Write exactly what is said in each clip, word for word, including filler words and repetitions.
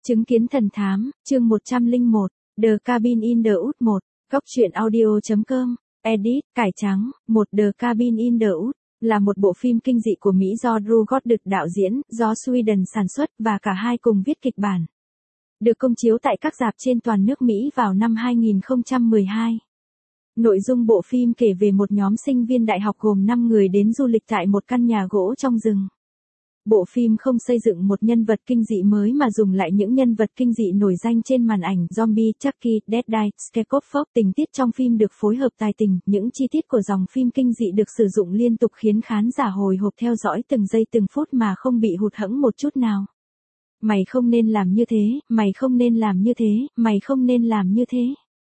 Chứng kiến thần thám, chương một trăm lẻ một, The Cabin in the Woods một, góc truyện audio.com, edit, cải trắng, một The Cabin in the Woods, là một bộ phim kinh dị của Mỹ do Drew Goddard đạo diễn, do Sweden sản xuất và cả hai cùng viết kịch bản. Được công chiếu tại các rạp trên toàn nước Mỹ vào năm hai nghìn không trăm mười hai. Nội dung bộ phim kể về một nhóm sinh viên đại học gồm năm người đến du lịch tại một căn nhà gỗ trong rừng. Bộ phim không xây dựng một nhân vật kinh dị mới mà dùng lại những nhân vật kinh dị nổi danh trên màn ảnh: zombie, Chucky, Deadite, Scarecrow. Tình tiết trong phim được phối hợp tài tình, những chi tiết của dòng phim kinh dị được sử dụng liên tục khiến khán giả hồi hộp theo dõi từng giây từng phút mà không bị hụt hẫng một chút nào. Mày không nên làm như thế, mày không nên làm như thế, mày không nên làm như thế.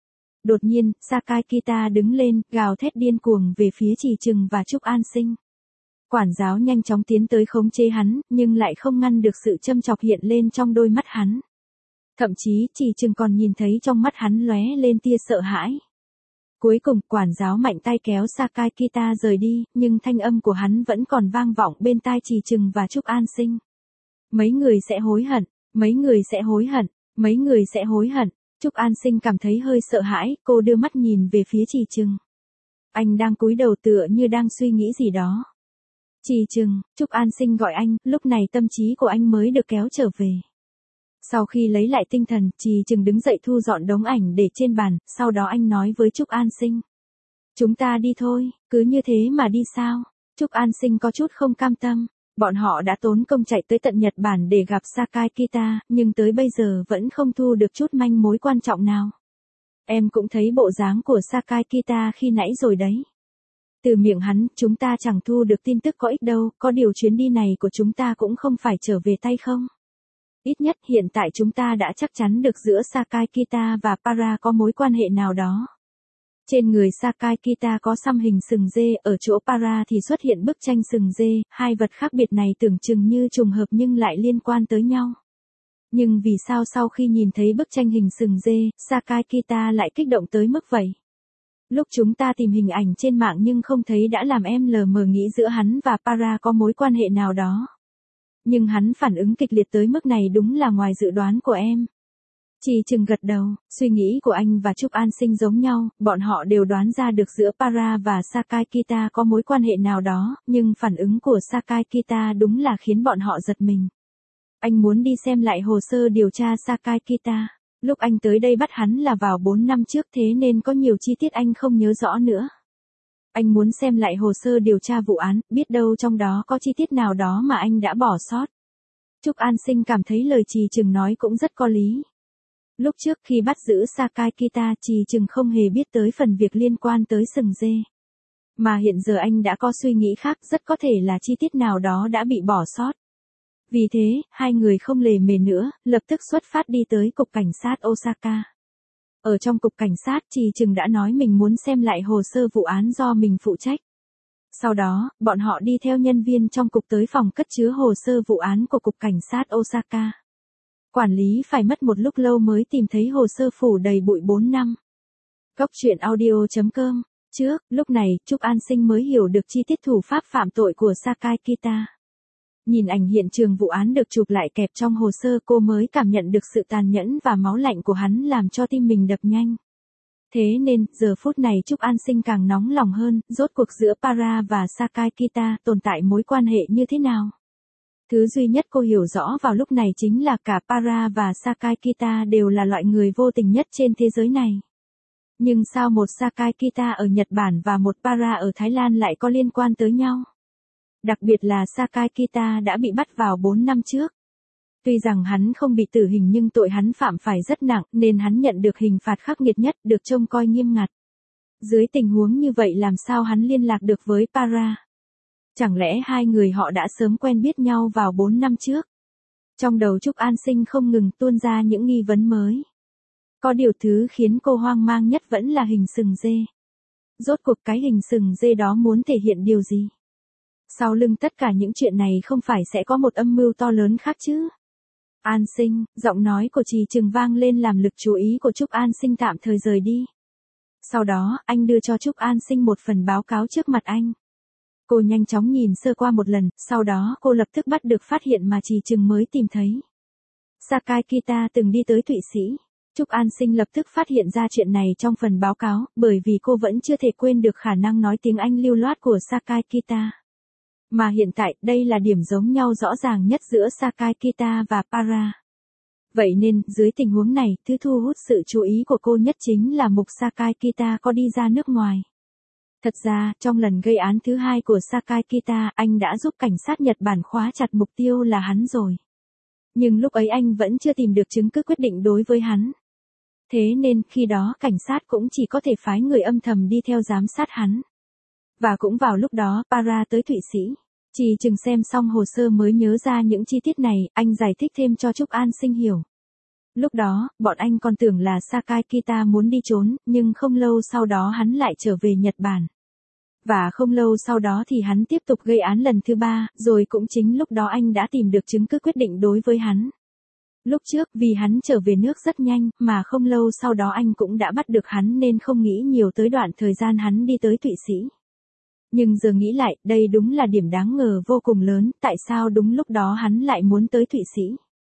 Đột nhiên, Sakakita đứng lên, gào thét điên cuồng về phía Trì Trừng và Trúc An Sinh. Quản giáo nhanh chóng tiến tới khống chế hắn, nhưng lại không ngăn được sự châm chọc hiện lên trong đôi mắt hắn. Thậm chí, Trì Trừng còn nhìn thấy trong mắt hắn lóe lên tia sợ hãi. Cuối cùng, quản giáo mạnh tay kéo Sakakita rời đi, nhưng thanh âm của hắn vẫn còn vang vọng bên tai Trì Trừng và Trúc An Sinh. Mấy người sẽ hối hận, mấy người sẽ hối hận, mấy người sẽ hối hận. Trúc An Sinh cảm thấy hơi sợ hãi, cô đưa mắt nhìn về phía Trì Trừng. Anh đang cúi đầu tựa như đang suy nghĩ gì đó. Trì Trừng, Trúc An Sinh gọi anh, lúc này tâm trí của anh mới được kéo trở về. Sau khi lấy lại tinh thần, Trì Trừng đứng dậy thu dọn đống ảnh để trên bàn, sau đó anh nói với Trúc An Sinh. Chúng ta đi thôi, cứ như thế mà đi sao? Trúc An Sinh có chút không cam tâm. Bọn họ đã tốn công chạy tới tận Nhật Bản để gặp Sakakita, nhưng tới bây giờ vẫn không thu được chút manh mối quan trọng nào. Em cũng thấy bộ dáng của Sakakita khi nãy rồi đấy. Từ miệng hắn, chúng ta chẳng thu được tin tức có ích đâu, có điều chuyến đi này của chúng ta cũng không phải trở về tay không. Ít nhất hiện tại chúng ta đã chắc chắn được giữa Sakakita và Para có mối quan hệ nào đó. Trên người Sakakita có xăm hình sừng dê, ở chỗ Para thì xuất hiện bức tranh sừng dê, hai vật khác biệt này tưởng chừng như trùng hợp nhưng lại liên quan tới nhau. Nhưng vì sao sau khi nhìn thấy bức tranh hình sừng dê, Sakakita lại kích động tới mức vậy? Lúc chúng ta tìm hình ảnh trên mạng nhưng không thấy đã làm em lờ mờ nghĩ giữa hắn và Para có mối quan hệ nào đó. Nhưng hắn phản ứng kịch liệt tới mức này đúng là ngoài dự đoán của em. Trì Trừng gật đầu, suy nghĩ của anh và Trúc An Sinh giống nhau, bọn họ đều đoán ra được giữa Para và Sakakita có mối quan hệ nào đó, nhưng phản ứng của Sakakita đúng là khiến bọn họ giật mình. Anh muốn đi xem lại hồ sơ điều tra Sakakita. Lúc anh tới đây bắt hắn là vào bốn năm trước, thế nên có nhiều chi tiết anh không nhớ rõ nữa. Anh muốn xem lại hồ sơ điều tra vụ án, biết đâu trong đó có chi tiết nào đó mà anh đã bỏ sót. Trúc An Sinh cảm thấy lời Trì Trừng nói cũng rất có lý. Lúc trước khi bắt giữ Sakakita, Trì Trừng không hề biết tới phần việc liên quan tới sừng dê. Mà hiện giờ anh đã có suy nghĩ khác, rất có thể là chi tiết nào đó đã bị bỏ sót. Vì thế, hai người không lề mề nữa, lập tức xuất phát đi tới cục cảnh sát Osaka. Ở trong cục cảnh sát, Trì Trừng đã nói mình muốn xem lại hồ sơ vụ án do mình phụ trách. Sau đó, bọn họ đi theo nhân viên trong cục tới phòng cất chứa hồ sơ vụ án của cục cảnh sát Osaka. Quản lý phải mất một lúc lâu mới tìm thấy hồ sơ phủ đầy bụi bốn năm. Góc truyện audio.com. Trước, lúc này, Trúc An Sinh mới hiểu được chi tiết thủ pháp phạm tội của Sakakita. Nhìn ảnh hiện trường vụ án được chụp lại kẹp trong hồ sơ, cô mới cảm nhận được sự tàn nhẫn và máu lạnh của hắn làm cho tim mình đập nhanh. Thế nên, giờ phút này Trúc An Sinh càng nóng lòng hơn, rốt cuộc giữa Para và Sakakita tồn tại mối quan hệ như thế nào? Thứ duy nhất cô hiểu rõ vào lúc này chính là cả Para và Sakakita đều là loại người vô tình nhất trên thế giới này. Nhưng sao một Sakakita ở Nhật Bản và một Para ở Thái Lan lại có liên quan tới nhau? Đặc biệt là Sakakita đã bị bắt vào bốn năm trước. Tuy rằng hắn không bị tử hình nhưng tội hắn phạm phải rất nặng nên hắn nhận được hình phạt khắc nghiệt nhất, được trông coi nghiêm ngặt. Dưới tình huống như vậy làm sao hắn liên lạc được với Para? Chẳng lẽ hai người họ đã sớm quen biết nhau vào bốn năm trước? Trong đầu Trúc An Sinh không ngừng tuôn ra những nghi vấn mới. Có điều thứ khiến cô hoang mang nhất vẫn là hình sừng dê. Rốt cuộc cái hình sừng dê đó muốn thể hiện điều gì? Sau lưng tất cả những chuyện này không phải sẽ có một âm mưu to lớn khác chứ? An Sinh, giọng nói của Trì Trừng vang lên làm lực chú ý của Trúc An Sinh tạm thời rời đi. Sau đó, anh đưa cho Trúc An Sinh một phần báo cáo trước mặt anh. Cô nhanh chóng nhìn sơ qua một lần, sau đó cô lập tức bắt được phát hiện mà Trì Trừng mới tìm thấy. Sakai Kita từng đi tới Thụy Sĩ. Trúc An Sinh lập tức phát hiện ra chuyện này trong phần báo cáo, bởi vì cô vẫn chưa thể quên được khả năng nói tiếng Anh lưu loát của Sakai Kita. Mà hiện tại, đây là điểm giống nhau rõ ràng nhất giữa Sakai Kita và Para. Vậy nên, dưới tình huống này, thứ thu hút sự chú ý của cô nhất chính là mục Sakai Kita có đi ra nước ngoài. Thật ra, trong lần gây án thứ hai của Sakai Kita, anh đã giúp cảnh sát Nhật Bản khóa chặt mục tiêu là hắn rồi. Nhưng lúc ấy anh vẫn chưa tìm được chứng cứ quyết định đối với hắn. Thế nên, khi đó cảnh sát cũng chỉ có thể phái người âm thầm đi theo giám sát hắn. Và cũng vào lúc đó, Para tới Thụy Sĩ. Chỉ chừng xem xong hồ sơ mới nhớ ra những chi tiết này, anh giải thích thêm cho Trúc An Sinh hiểu. Lúc đó, bọn anh còn tưởng là Sakai Kita muốn đi trốn, nhưng không lâu sau đó hắn lại trở về Nhật Bản. Và không lâu sau đó thì hắn tiếp tục gây án lần thứ ba, rồi cũng chính lúc đó anh đã tìm được chứng cứ quyết định đối với hắn. Lúc trước vì hắn trở về nước rất nhanh, mà không lâu sau đó anh cũng đã bắt được hắn nên không nghĩ nhiều tới đoạn thời gian hắn đi tới Thụy Sĩ. Nhưng giờ nghĩ lại, đây đúng là điểm đáng ngờ vô cùng lớn, tại sao đúng lúc đó hắn lại muốn tới Thụy Sĩ.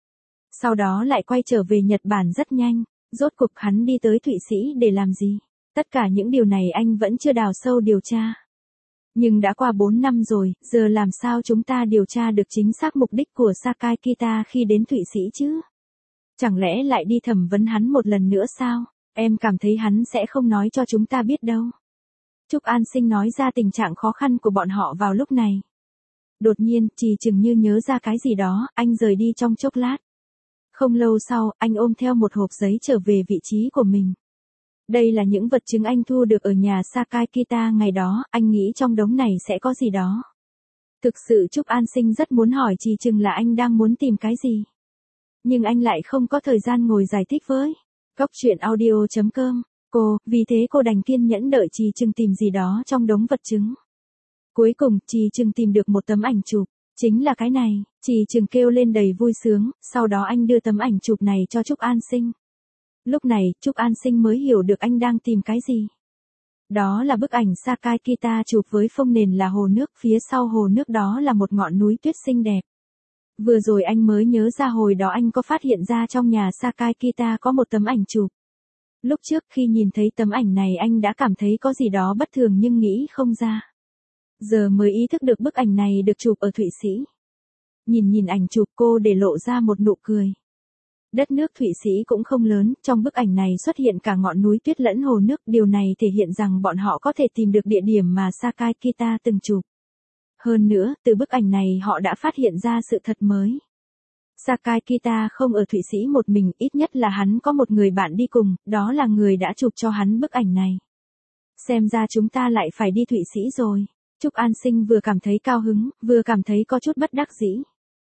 Sau đó lại quay trở về Nhật Bản rất nhanh, rốt cuộc hắn đi tới Thụy Sĩ để làm gì? Tất cả những điều này anh vẫn chưa đào sâu điều tra. Nhưng đã qua bốn năm rồi, giờ làm sao chúng ta điều tra được chính xác mục đích của Sakai Kita khi đến Thụy Sĩ chứ? Chẳng lẽ lại đi thẩm vấn hắn một lần nữa sao? Em cảm thấy hắn sẽ không nói cho chúng ta biết đâu. Trúc An Sinh nói ra tình trạng khó khăn của bọn họ vào lúc này. Đột nhiên, Trì chừng như nhớ ra cái gì đó, anh rời đi trong chốc lát. Không lâu sau, anh ôm theo một hộp giấy trở về vị trí của mình. Đây là những vật chứng anh thu được ở nhà Sakai Kita ngày đó, anh nghĩ trong đống này sẽ có gì đó. Thực sự Trúc An Sinh rất muốn hỏi Trì chừng là anh đang muốn tìm cái gì. Nhưng anh lại không có thời gian ngồi giải thích với Cóc truyện audio chấm com. Cô, vì thế cô đành kiên nhẫn đợi Trì chừng tìm gì đó trong đống vật chứng. Cuối cùng, Trì chừng tìm được một tấm ảnh chụp. Chính là cái này, Trì chừng kêu lên đầy vui sướng, sau đó anh đưa tấm ảnh chụp này cho Trúc An Sinh. Lúc này, Trúc An Sinh mới hiểu được anh đang tìm cái gì. Đó là bức ảnh Sakai Kita chụp với phông nền là hồ nước, phía sau hồ nước đó là một ngọn núi tuyết xinh đẹp. Vừa rồi anh mới nhớ ra hồi đó anh có phát hiện ra trong nhà Sakai Kita có một tấm ảnh chụp. Lúc trước khi nhìn thấy tấm ảnh này anh đã cảm thấy có gì đó bất thường nhưng nghĩ không ra. Giờ mới ý thức được bức ảnh này được chụp ở Thụy Sĩ. Nhìn nhìn ảnh chụp cô để lộ ra một nụ cười. Đất nước Thụy Sĩ cũng không lớn, trong bức ảnh này xuất hiện cả ngọn núi tuyết lẫn hồ nước, điều này thể hiện rằng bọn họ có thể tìm được địa điểm mà Sakai Kita từng chụp. Hơn nữa, từ bức ảnh này họ đã phát hiện ra sự thật mới. Sakai Kita không ở Thụy Sĩ một mình, ít nhất là hắn có một người bạn đi cùng, đó là người đã chụp cho hắn bức ảnh này. Xem ra chúng ta lại phải đi Thụy Sĩ rồi. Trúc An Sinh vừa cảm thấy cao hứng, vừa cảm thấy có chút bất đắc dĩ.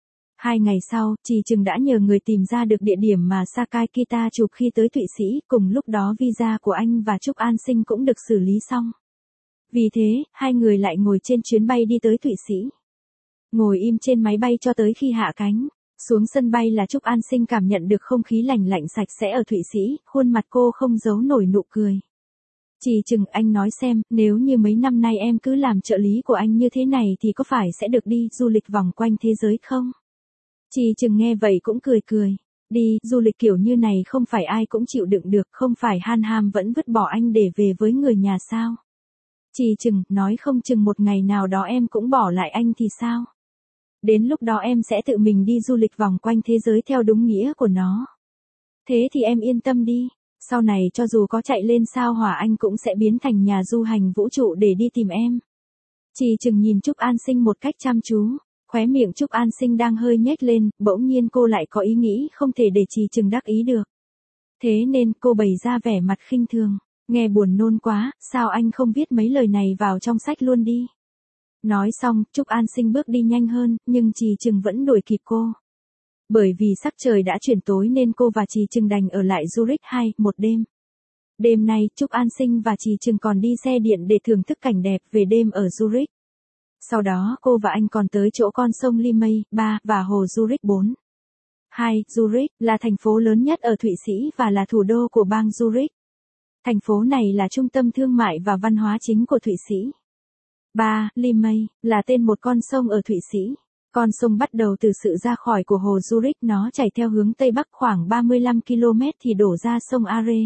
Hai ngày sau, Trì chừng đã nhờ người tìm ra được địa điểm mà Sakai Kita chụp khi tới Thụy Sĩ, cùng lúc đó visa của anh và Trúc An Sinh cũng được xử lý xong. Vì thế, hai người lại ngồi trên chuyến bay đi tới Thụy Sĩ. Ngồi im trên máy bay cho tới khi hạ cánh. Xuống sân bay là Trúc An Sinh cảm nhận được không khí lành lạnh sạch sẽ ở Thụy Sĩ, khuôn mặt cô không giấu nổi nụ cười. Trì chừng, anh nói xem, nếu như mấy năm nay em cứ làm trợ lý của anh như thế này thì có phải sẽ được đi du lịch vòng quanh thế giới không? Trì chừng nghe vậy cũng cười cười. Đi, du lịch kiểu như này không phải ai cũng chịu đựng được, không phải Han Ham vẫn vứt bỏ anh để về với người nhà sao? Trì chừng, nói không chừng một ngày nào đó em cũng bỏ lại anh thì sao? Đến lúc đó em sẽ tự mình đi du lịch vòng quanh thế giới theo đúng nghĩa của nó. Thế thì em yên tâm đi, sau này cho dù có chạy lên sao hỏa anh cũng sẽ biến thành nhà du hành vũ trụ để đi tìm em. Trì chừng nhìn Trúc An Sinh một cách chăm chú, khóe miệng Trúc An Sinh đang hơi nhếch lên, bỗng nhiên cô lại có ý nghĩ không thể để Trì chừng đắc ý được. Thế nên cô bày ra vẻ mặt khinh thường, nghe buồn nôn quá, sao anh không viết mấy lời này vào trong sách luôn đi. Nói xong, Trúc An Sinh bước đi nhanh hơn, nhưng Trì chừng vẫn đuổi kịp cô. Bởi vì sắc trời đã chuyển tối nên cô và Trì chừng đành ở lại Zurich hai, một đêm. Đêm nay, Trúc An Sinh và Trì chừng còn đi xe điện để thưởng thức cảnh đẹp về đêm ở Zurich. Sau đó cô và anh còn tới chỗ con sông Limay, ba, và hồ Zurich bốn. hai. Zurich là thành phố lớn nhất ở Thụy Sĩ và là thủ đô của bang Zurich. Thành phố này là trung tâm thương mại và văn hóa chính của Thụy Sĩ. ba. Limay là tên một con sông ở Thụy Sĩ. Con sông bắt đầu từ sự ra khỏi của hồ Zurich, nó chảy theo hướng Tây Bắc khoảng ba mươi lăm ki lô mét thì đổ ra sông Are.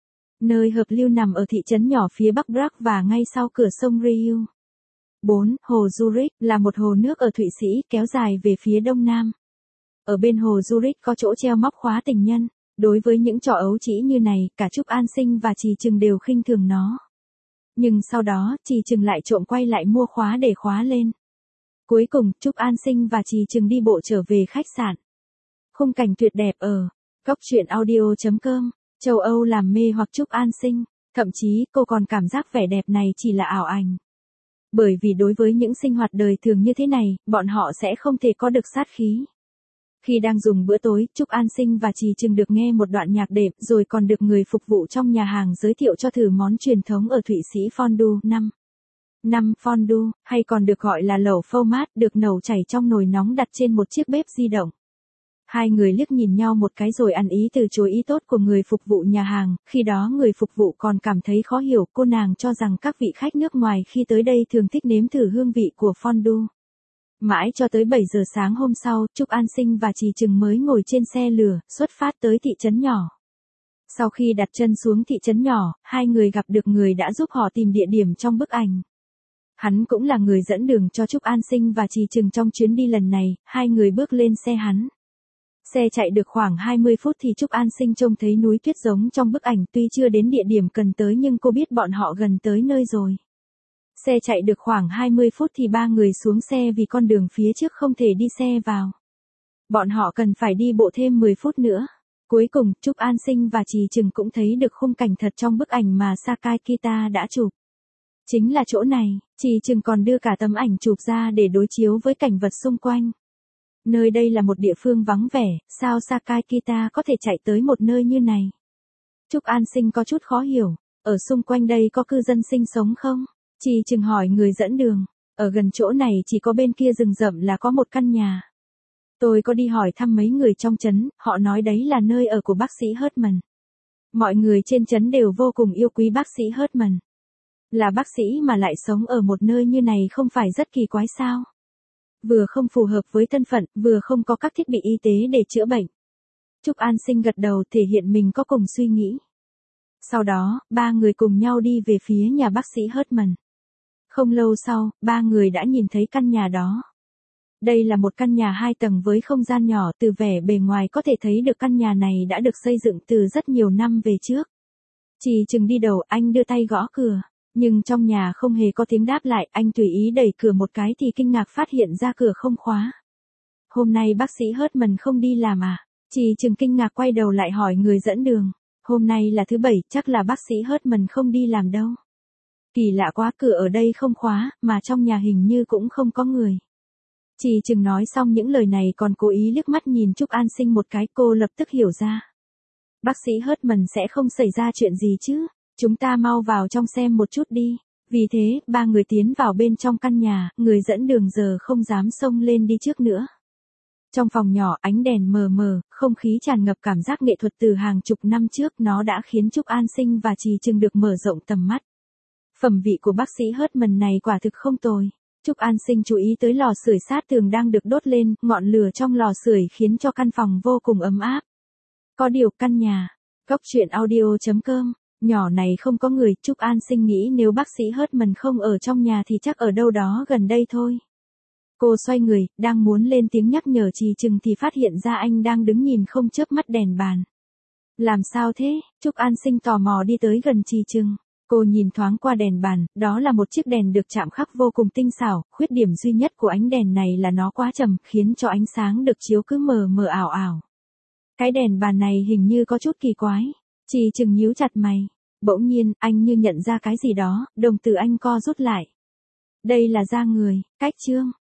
Nơi hợp lưu nằm ở thị trấn nhỏ phía Bắc Prague và ngay sau cửa sông Riu. bốn. Hồ Zurich là một hồ nước ở Thụy Sĩ kéo dài về phía đông nam. Ở bên hồ Zurich có chỗ treo móc khóa tình nhân. Đối với những trò ấu trĩ như này, cả Trúc An Sinh và Trì Trừng đều khinh thường nó. Nhưng sau đó, Trì Trừng lại trộm quay lại mua khóa để khóa lên. Cuối cùng, Trúc An Sinh và Trì Trừng đi bộ trở về khách sạn. Khung cảnh tuyệt đẹp ở góc truyện audio chấm com. Châu Âu làm mê hoặc Trúc An Sinh. Thậm chí, cô còn cảm giác vẻ đẹp này chỉ là ảo ảnh. Bởi vì đối với những sinh hoạt đời thường như thế này, bọn họ sẽ không thể có được sát khí. Khi đang dùng bữa tối, Trúc An Sinh và Trì Trừng được nghe một đoạn nhạc đệm, rồi còn được người phục vụ trong nhà hàng giới thiệu cho thử món truyền thống ở Thụy Sĩ fondue. năm. năm. Fondue, hay còn được gọi là lẩu phô mát, được nấu chảy trong nồi nóng đặt trên một chiếc bếp di động. Hai người liếc nhìn nhau một cái rồi ăn ý từ chối ý tốt của người phục vụ nhà hàng, khi đó người phục vụ còn cảm thấy khó hiểu, cô nàng cho rằng các vị khách nước ngoài khi tới đây thường thích nếm thử hương vị của fondue. Mãi cho tới bảy giờ sáng hôm sau, Trúc An Sinh và Trì Trừng mới ngồi trên xe lửa, xuất phát tới thị trấn nhỏ. Sau khi đặt chân xuống thị trấn nhỏ, hai người gặp được người đã giúp họ tìm địa điểm trong bức ảnh. Hắn cũng là người dẫn đường cho Trúc An Sinh và Trì Trừng trong chuyến đi lần này, hai người bước lên xe hắn. Xe chạy được khoảng hai mươi phút thì Trúc An Sinh trông thấy núi tuyết giống trong bức ảnh, tuy chưa đến địa điểm cần tới nhưng cô biết bọn họ gần tới nơi rồi. Xe chạy được khoảng hai mươi phút thì ba người xuống xe vì con đường phía trước không thể đi xe vào. Bọn họ cần phải đi bộ thêm mười phút nữa. Cuối cùng, Trúc An Sinh và Trì Trừng cũng thấy được khung cảnh thật trong bức ảnh mà Sakakita đã chụp. Chính là chỗ này, Trì Trừng còn đưa cả tấm ảnh chụp ra để đối chiếu với cảnh vật xung quanh. Nơi đây là một địa phương vắng vẻ, sao Sakakita có thể chạy tới một nơi như này? Trúc An Sinh có chút khó hiểu, ở xung quanh đây có cư dân sinh sống không? Trì Trừng hỏi người dẫn đường, ở gần chỗ này chỉ có bên kia rừng rậm là có một căn nhà. Tôi có đi hỏi thăm mấy người trong trấn, họ nói đấy là nơi ở của bác sĩ Hartman. Mọi người trên trấn đều vô cùng yêu quý bác sĩ Hartman. Là bác sĩ mà lại sống ở một nơi như này không phải rất kỳ quái sao? Vừa không phù hợp với thân phận, vừa không có các thiết bị y tế để chữa bệnh. Trúc An Sinh gật đầu thể hiện mình có cùng suy nghĩ. Sau đó, ba người cùng nhau đi về phía nhà bác sĩ Hartman. Không lâu sau, ba người đã nhìn thấy căn nhà đó. Đây là một căn nhà hai tầng với không gian nhỏ, từ vẻ bề ngoài có thể thấy được căn nhà này đã được xây dựng từ rất nhiều năm về trước. Trì Trừng đi đầu, anh đưa tay gõ cửa, nhưng trong nhà không hề có tiếng đáp lại, anh tùy ý đẩy cửa một cái thì kinh ngạc phát hiện ra cửa không khóa. Hôm nay bác sĩ Hartman không đi làm à? Trì Trừng kinh ngạc quay đầu lại hỏi người dẫn đường. Hôm nay là thứ bảy, chắc là bác sĩ Hartman không đi làm đâu. Kỳ lạ quá, cửa ở đây không khóa, mà trong nhà hình như cũng không có người. Trì Trừng nói xong những lời này còn cố ý liếc mắt nhìn Trúc An Sinh một cái, cô lập tức hiểu ra. Bác sĩ Hartman sẽ không xảy ra chuyện gì chứ, chúng ta mau vào trong xem một chút đi. Vì thế, ba người tiến vào bên trong căn nhà, người dẫn đường giờ không dám xông lên đi trước nữa. Trong phòng nhỏ, ánh đèn mờ mờ, không khí tràn ngập cảm giác nghệ thuật từ hàng chục năm trước, nó đã khiến Trúc An Sinh và Trì Trừng được mở rộng tầm mắt. Phẩm vị của bác sĩ Hartman này quả thực không tồi. Trúc An Sinh chú ý tới lò sưởi sát tường đang được đốt lên, ngọn lửa trong lò sưởi khiến cho căn phòng vô cùng ấm áp. Có điều căn nhà, góc truyện audio chấm com, nhỏ này không có người, Trúc An Sinh nghĩ nếu bác sĩ Hartman không ở trong nhà thì chắc ở đâu đó gần đây thôi. Cô xoay người, đang muốn lên tiếng nhắc nhở Trì Trừng thì phát hiện ra anh đang đứng nhìn không chớp mắt đèn bàn. Làm sao thế? Trúc An Sinh tò mò đi tới gần Trì Trừng. Cô nhìn thoáng qua đèn bàn, đó là một chiếc đèn được chạm khắc vô cùng tinh xảo, khuyết điểm duy nhất của ánh đèn này là nó quá trầm, khiến cho ánh sáng được chiếu cứ mờ mờ ảo ảo. Cái đèn bàn này hình như có chút kỳ quái. Trì Trừng nhíu chặt mày. Bỗng nhiên, anh như nhận ra cái gì đó, đồng tử anh co rút lại. Đây là da người, cách chương.